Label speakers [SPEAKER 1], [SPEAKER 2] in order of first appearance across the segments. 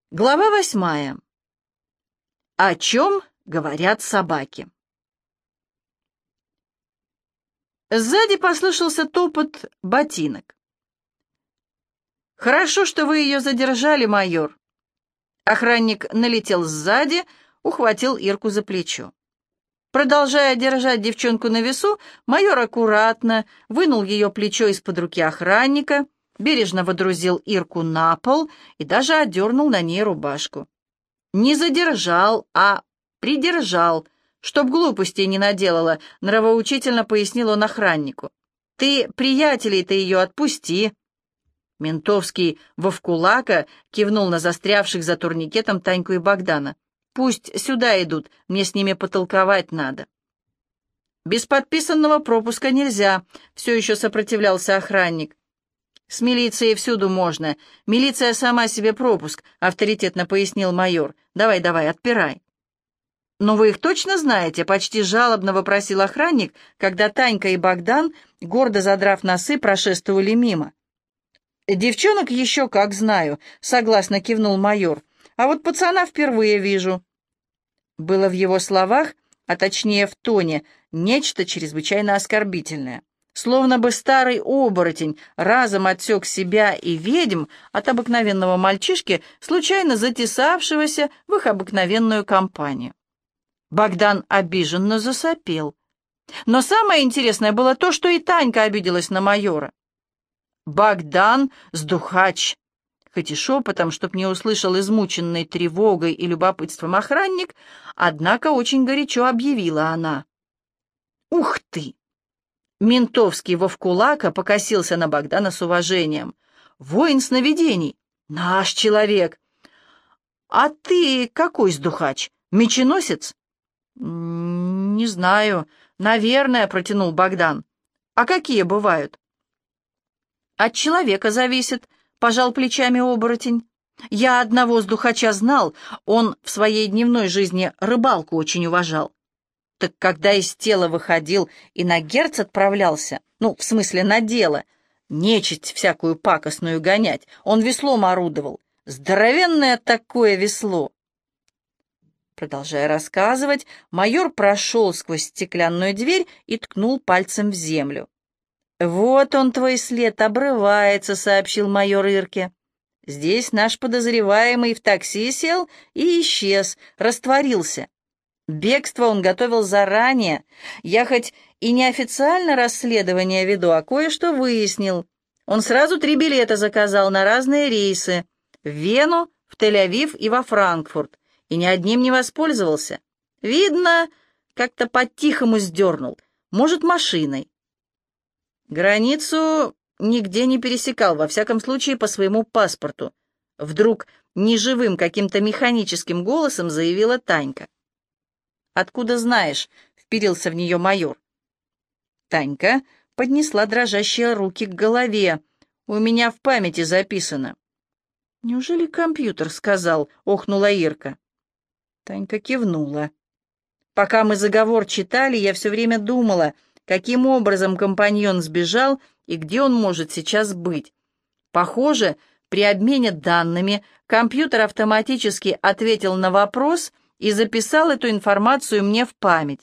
[SPEAKER 1] Глава 8. О чем говорят собаки? Сзади послышался топот ботинок. «Хорошо, что вы ее задержали, майор». Охранник налетел сзади, ухватил Ирку за плечо. Продолжая держать девчонку на весу, майор аккуратно вынул ее плечо из-под руки охранника, бережно водрузил Ирку на пол и даже одернул на ней рубашку. Не задержал, а придержал, чтоб глупостей не наделала, нравоучительно пояснил он охраннику. «Ты приятелей-то ее отпусти». Ментовский Вовкулака кивнул на застрявших за турникетом Таньку и Богдана. «Пусть сюда идут, мне с ними потолковать надо». «Без подписанного пропуска нельзя», — все еще сопротивлялся охранник. «С милицией всюду можно. Милиция сама себе пропуск», — авторитетно пояснил майор. «Давай, отпирай». «Но вы их точно знаете?» — почти жалобно вопросил охранник, когда Танька и Богдан, гордо задрав носы, прошествовали мимо. «Девчонок еще как знаю», — согласно кивнул майор. «А вот пацана впервые вижу». Было в его словах, а точнее в тоне, нечто чрезвычайно оскорбительное. Словно бы старый оборотень разом отсек себя и ведьм от обыкновенного мальчишки, случайно затесавшегося в их обыкновенную компанию. Богдан обиженно засопел. Но самое интересное было то, что и Танька обиделась на майора. «Богдан сдухач!» Хоть и шепотом, чтоб не услышал измученный тревогой и любопытством охранник, однако очень горячо объявила она. «Ух ты!» Ментовский Вовкулака покосился на Богдана с уважением. «Воин сновидений! Наш человек! А ты какой сдухач? Меченосец?» «Не знаю. Наверное», — протянул Богдан. «А какие бывают?» «От человека зависит», — пожал плечами оборотень. «Я одного сдухача знал, он в своей дневной жизни рыбалку очень уважал. Так когда из тела выходил и на герц отправлялся, ну, в смысле на дело, нечисть всякую пакостную гонять, он веслом орудовал. Здоровенное такое весло!» Продолжая рассказывать, майор прошел сквозь стеклянную дверь и ткнул пальцем в землю. «Вот он, твой след, обрывается», — сообщил майор Ирке. «Здесь наш подозреваемый в такси сел и исчез, растворился. Бегство он готовил заранее. Я хоть и неофициально расследование веду, а кое-что выяснил. Он сразу 3 билета заказал на разные рейсы. В Вену, в Тель-Авив и во Франкфурт. И ни одним не воспользовался. Видно, как-то по-тихому сдернул. Может, машиной. Границу нигде не пересекал, во всяком случае, по своему паспорту. Вдруг неживым каким-то механическим голосом заявила Танька. «Откуда знаешь?» — вперился в нее майор. Танька поднесла дрожащие руки к голове. «У меня в памяти записано». «Неужели компьютер сказал?» — охнула Ирка. Танька кивнула. «Пока мы заговор читали, я все время думала, каким образом компаньон сбежал и где он может сейчас быть. Похоже, при обмене данными компьютер автоматически ответил на вопрос и записал эту информацию мне в память».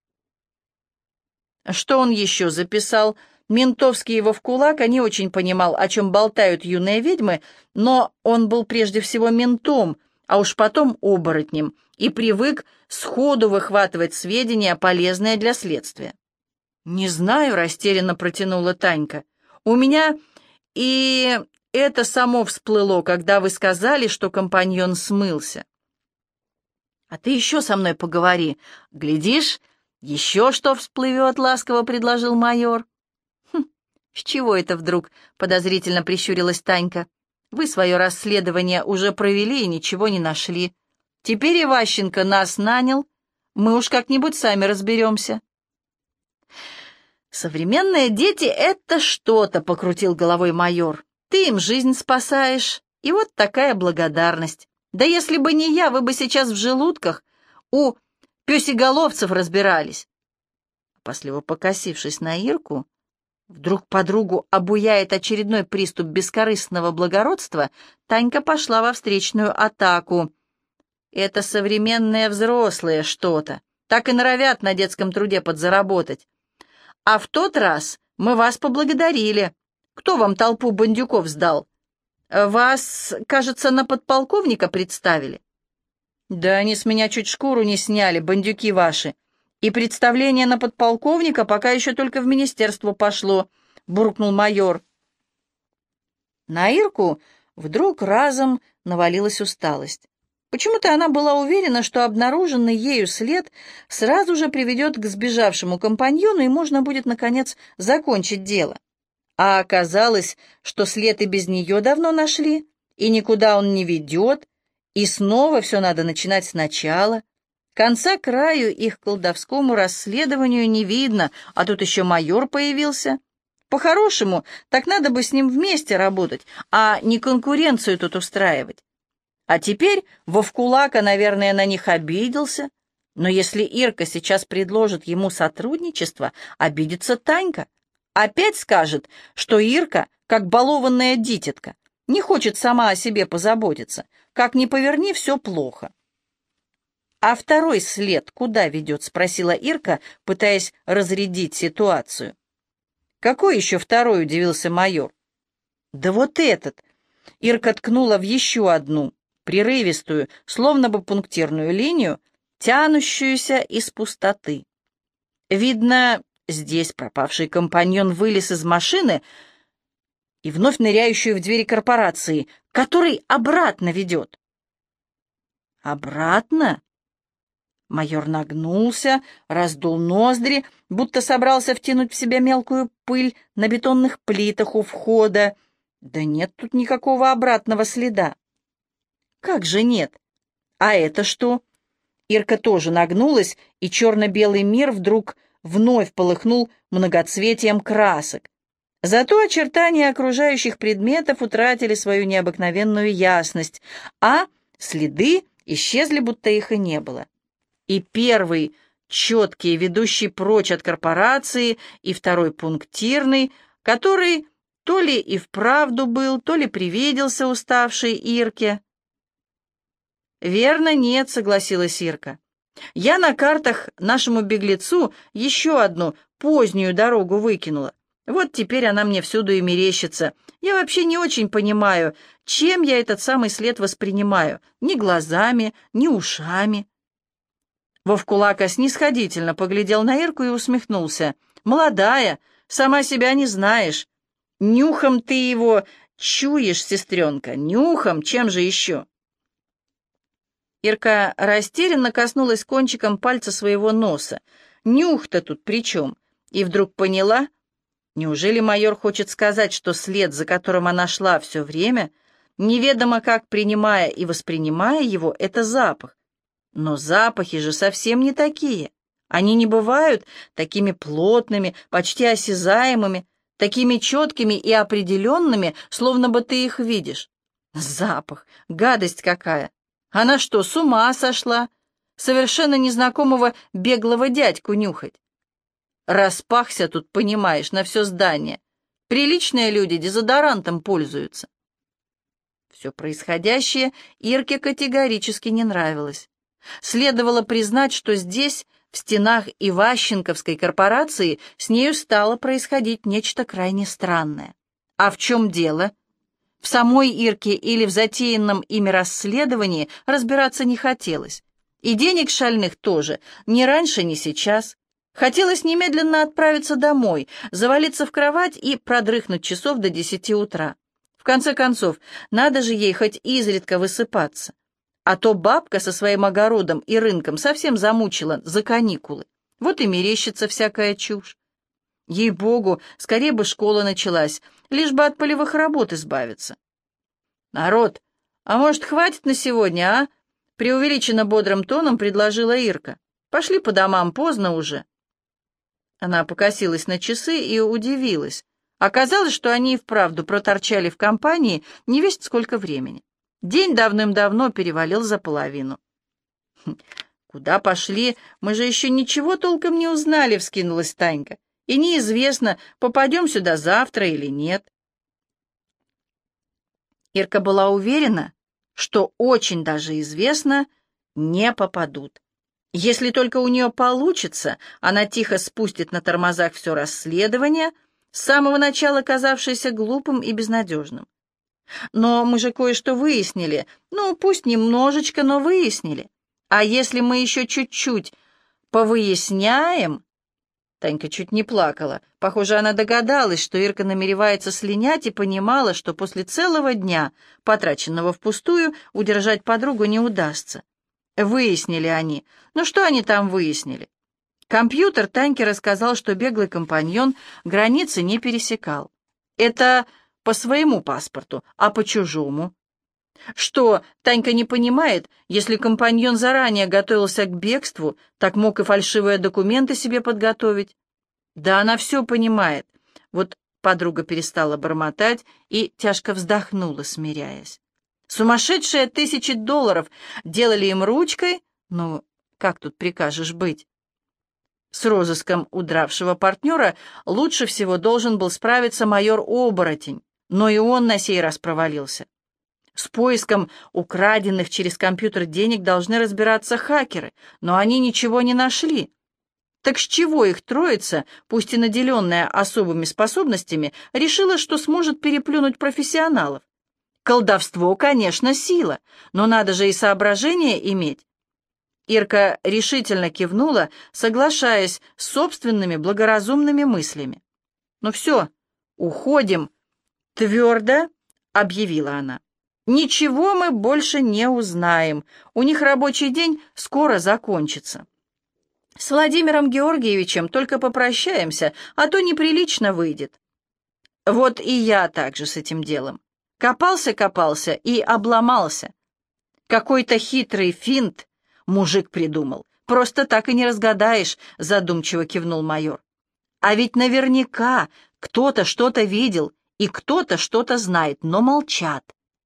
[SPEAKER 1] Что он еще записал? Ментовский его в кулак не очень понимал, о чем болтают юные ведьмы, но он был прежде всего ментом, а уж потом оборотнем, и привык сходу выхватывать сведения, полезные для следствия. «Не знаю», — растерянно протянула Танька. «У меня и это само всплыло, когда вы сказали, что компаньон смылся». «А ты еще со мной поговори. Глядишь, еще что всплывет», — ласково предложил майор. «С чего это вдруг?» — подозрительно прищурилась Танька. «Вы свое расследование уже провели и ничего не нашли. Теперь Иващенко нас нанял. Мы уж как-нибудь сами разберемся». «Современные дети — это что-то», — покрутил головой майор. «Ты им жизнь спасаешь, и вот такая благодарность. Да если бы не я, вы бы сейчас в желудках у пёсеголовцев разбирались». Опасливо покосившись на Ирку, Вдруг подругу обуяет очередной приступ бескорыстного благородства, Танька пошла во встречную атаку. Это современные взрослые что-то. Так и норовят на детском труде подзаработать. А в тот раз мы вас поблагодарили. Кто вам толпу бандюков сдал? Вас, кажется, на подполковника представили? Да они с меня чуть шкуру не сняли, бандюки ваши. И представление на подполковника пока еще только в министерство пошло, буркнул майор. На Ирку вдруг разом навалилась усталость. Почему-то она была уверена, что обнаруженный ею след сразу же приведет к сбежавшему компаньону, и можно будет, наконец, закончить дело. А оказалось, что след и без нее давно нашли, и никуда он не ведет, и снова все надо начинать сначала. Конца краю их колдовскому расследованию не видно, а тут еще майор появился. По-хорошему, так надо бы с ним вместе работать, а не конкуренцию тут устраивать. А теперь Вовкулака, наверное, на них обиделся. Но если Ирка сейчас предложит ему сотрудничество, обидится Танька. Опять скажет, что Ирка, как балованная дитятка, не хочет сама о себе позаботиться. Как ни поверни, все плохо. «А второй след куда ведет?» — спросила Ирка, пытаясь разрядить ситуацию. «Какой еще второй?» — удивился майор. «Да вот этот!» — Ирка ткнула в еще одну, прерывистую, словно бы пунктирную линию, тянущуюся из пустоты. Видно, здесь пропавший компаньон вылез из машины и вновь ныряющую в двери корпорации, который обратно ведет. «Обратно?» Майор нагнулся, раздул ноздри, будто собрался втянуть в себя мелкую пыль на бетонных плитах у входа. Да нет тут никакого обратного следа. Как же нет? А это что? Ирка тоже нагнулась, и черно-белый мир вдруг вновь полыхнул многоцветием красок. Зато очертания окружающих предметов утратили свою необыкновенную ясность, а следы исчезли, будто их и не было. И первый, четкий, ведущий прочь от корпорации, и второй пунктирный, который то ли и вправду был, то ли привиделся уставшей Ирке. «Верно, нет», — согласилась Ирка. «Я на картах нашему беглецу еще одну позднюю дорогу выкинула. Вот теперь она мне всюду и мерещится. Я вообще не очень понимаю, чем я этот самый след воспринимаю. Ни глазами, ни ушами». Вовкулака снисходительно поглядел на Ирку и усмехнулся. «Молодая, сама себя не знаешь. Нюхом ты его чуешь, сестренка, нюхом, чем же еще?» Ирка растерянно коснулась кончиком пальца своего носа. Нюх-то тут при чем? И вдруг поняла, неужели майор хочет сказать, что след, за которым она шла все время, неведомо как принимая и воспринимая его, это запах. Но запахи же совсем не такие. Они не бывают такими плотными, почти осязаемыми, такими четкими и определенными, словно бы ты их видишь. Запах, гадость какая! Она что, с ума сошла? Совершенно незнакомого беглого дядьку нюхать. Распахся тут, понимаешь, на все здание. Приличные люди дезодорантом пользуются. Все происходящее Ирке категорически не нравилось. Следовало признать, что здесь, в стенах Иващенковской корпорации, с нею стало происходить нечто крайне странное. А в чем дело? В самой Ирке или в затеянном ими расследовании разбираться не хотелось. И денег шальных тоже, ни раньше, ни сейчас. Хотелось немедленно отправиться домой, завалиться в кровать и продрыхнуть часов до 10 утра. В конце концов, надо же ей хоть изредка высыпаться. А то бабка со своим огородом и рынком совсем замучила за каникулы. Вот и мерещится всякая чушь. Ей-богу, скорее бы школа началась, лишь бы от полевых работ избавиться. «Народ, а может, хватит на сегодня, а?» Преувеличенно бодрым тоном предложила Ирка. «Пошли по домам, поздно уже». Она покосилась на часы и удивилась. Оказалось, что они и вправду проторчали в компании невесть сколько времени. День давным-давно перевалил за половину. «Куда пошли? Мы же еще ничего толком не узнали», — вскинулась Танька. и неизвестно, попадем сюда завтра или нет. Ирка была уверена, что очень даже известно, не попадут. Если только у нее получится, она тихо спустит на тормозах все расследование, с самого начала казавшееся глупым и безнадежным. Но мы же кое-что выяснили, ну, пусть немножечко, но выяснили. А если мы еще чуть-чуть повыясняем... Танька чуть не плакала. Похоже, она догадалась, что Ирка намеревается слинять, и понимала, что после целого дня, потраченного впустую, удержать подругу не удастся. Выяснили они. Ну что они там выяснили? Компьютер Таньке рассказал, что беглый компаньон границы не пересекал. Это по своему паспорту, а по чужому. Что, Танька не понимает, если компаньон заранее готовился к бегству, так мог и фальшивые документы себе подготовить? Да она все понимает. Вот подруга перестала бормотать и тяжко вздохнула, смиряясь. Сумасшедшие $1000 делали им ручкой, ну, как тут прикажешь быть? С розыском удравшего партнера лучше всего должен был справиться майор Оборотень, но и он на сей раз провалился. С поиском украденных через компьютер денег должны разбираться хакеры, но они ничего не нашли. Так с чего их троица, пусть и наделенная особыми способностями, решила, что сможет переплюнуть профессионалов? Колдовство, конечно, сила, но надо же и соображение иметь. Ирка решительно кивнула, соглашаясь с собственными благоразумными мыслями. «Ну все, уходим», — твердо объявила она. «Ничего мы больше не узнаем. У них рабочий день скоро закончится. С Владимиром Георгиевичем только попрощаемся, а то неприлично выйдет». Вот и я также с этим делом. Копался и обломался. Какой-то хитрый финт мужик придумал. Просто так и не разгадаешь, задумчиво кивнул майор. А ведь наверняка кто-то что-то видел и кто-то что-то знает, но молчат.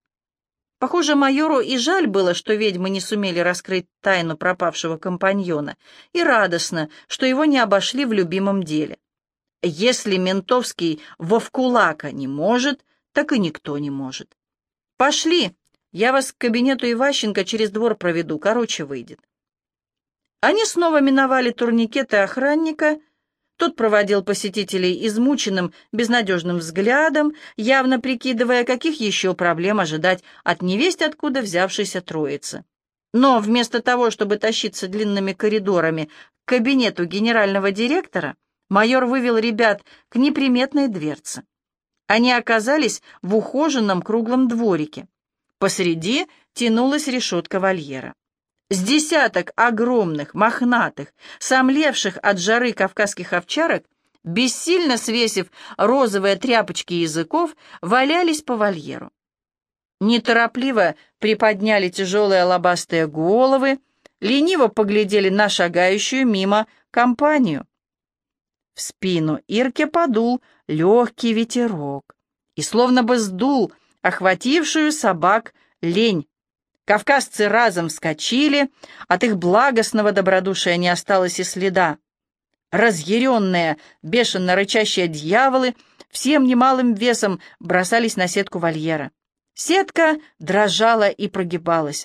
[SPEAKER 1] Похоже, майору и жаль было, что ведьмы не сумели раскрыть тайну пропавшего компаньона, и радостно, что его не обошли в любимом деле. Если Ментовский вовкулака не может, так и никто не может. «Пошли, я вас к кабинету Иващенко через двор проведу, короче выйдет». Они снова миновали турникеты охранника. Тот проводил посетителей измученным, безнадежным взглядом, явно прикидывая, каких еще проблем ожидать от невесть откуда взявшейся троицы. Но вместо того, чтобы тащиться длинными коридорами к кабинету генерального директора, майор вывел ребят к неприметной дверце. Они оказались в ухоженном круглом дворике. Посреди тянулась решетка вольера. С десяток огромных, мохнатых, сомлевших от жары кавказских овчарок, бессильно свесив розовые тряпочки языков, валялись по вольеру. Неторопливо приподняли тяжелые лобастые головы, лениво поглядели на шагающую мимо компанию. В спину Ирке подул легкий ветерок и словно бы сдул охватившую собак лень. Кавказцы разом вскочили, от их благостного добродушия не осталось и следа. Разъяренные, бешено рычащие дьяволы всем немалым весом бросались на сетку вольера. Сетка дрожала и прогибалась.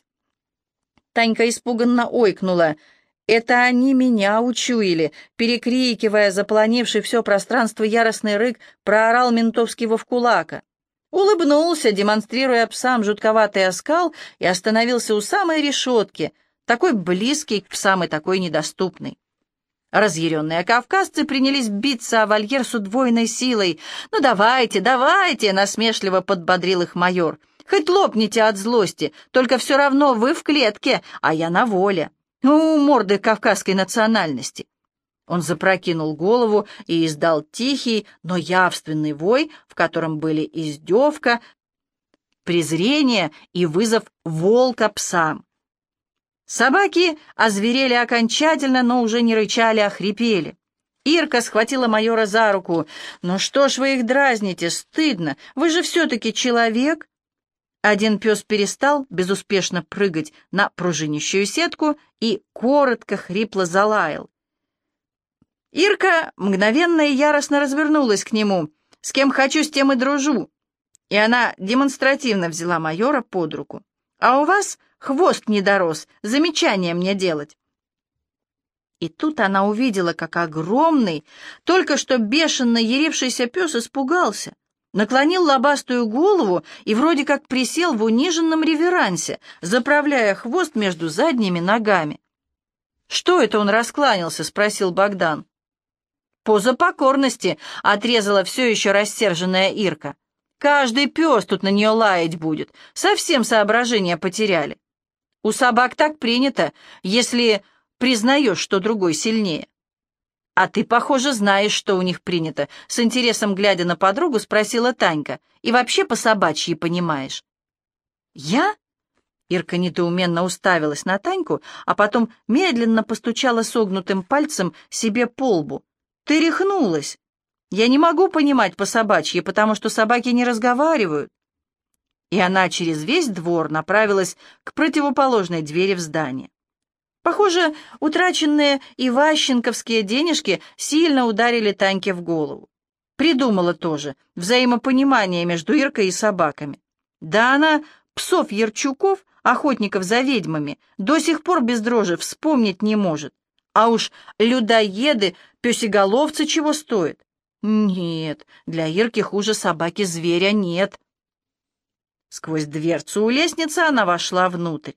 [SPEAKER 1] Танька испуганно ойкнула. Это они меня учуяли, перекрикивая заполонивший все пространство яростный рык, проорал Ментовский вовкулака. Улыбнулся, демонстрируя псам жутковатый оскал, и остановился у самой решетки, такой близкий к псам и такой недоступный. Разъяренные кавказцы принялись биться о вольер с удвоенной силой. «Ну давайте, давайте!» — насмешливо подбодрил их майор. «Хоть лопните от злости, только все равно вы в клетке, а я на воле. Морды кавказской национальности». Он запрокинул голову и издал тихий, но явственный вой, в котором были издевка, презрение и вызов волка псам. Собаки озверели окончательно, но уже не рычали, а хрипели. Ирка схватила майора за руку. «Ну что ж вы их дразните? Стыдно! Вы же все-таки человек!» Один пес перестал безуспешно прыгать на пружинищую сетку и коротко, хрипло залаял. Ирка мгновенно и яростно развернулась к нему. «С кем хочу, с тем и дружу». И она демонстративно взяла майора под руку. «А у вас хвост не дорос, замечание мне делать». И тут она увидела, как огромный, только что бешено ярившийся пес испугался, наклонил лобастую голову и вроде как присел в униженном реверансе, заправляя хвост между задними ногами. «Что это он раскланялся?» — спросил Богдан. «Поза покорности», — отрезала все еще рассерженная Ирка. «Каждый пес тут на нее лаять будет. Совсем соображения потеряли. У собак так принято, если признаешь, что другой сильнее». «А ты, похоже, знаешь, что у них принято», — с интересом глядя на подругу спросила Танька. «И вообще по-собачьи понимаешь». «Я?» Ирка недоуменно уставилась на Таньку, а потом медленно постучала согнутым пальцем себе по лбу. «Ты рехнулась. Я не могу понимать по-собачьи, потому что собаки не разговаривают». И она через весь двор направилась к противоположной двери в здание. Похоже, утраченные иващенковские денежки сильно ударили Таньке в голову. Придумала тоже взаимопонимание между Иркой и собаками. Да она псов Ярчуков, охотников за ведьмами, до сих пор без дрожи вспомнить не может. А уж людоеды, песеголовцы чего стоят? Нет, для Ирки хуже собаки-зверя нет. Сквозь дверцу у лестницы она вошла внутрь.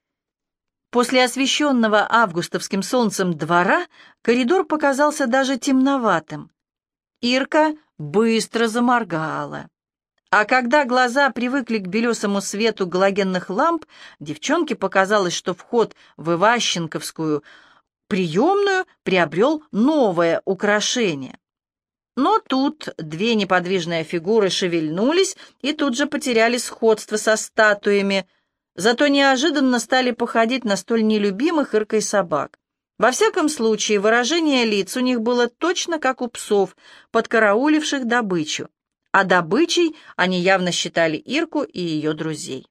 [SPEAKER 1] После освещенного августовским солнцем двора коридор показался даже темноватым. Ирка быстро заморгала. А когда глаза привыкли к белесому свету галогенных ламп, девчонке показалось, что вход в Иващенковскую приемную приобрел новое украшение. Но тут две неподвижные фигуры шевельнулись и тут же потеряли сходство со статуями, зато неожиданно стали походить на столь нелюбимых Иркой собак. Во всяком случае, выражение лиц у них было точно как у псов, подкарауливших добычу, а добычей они явно считали Ирку и ее друзей.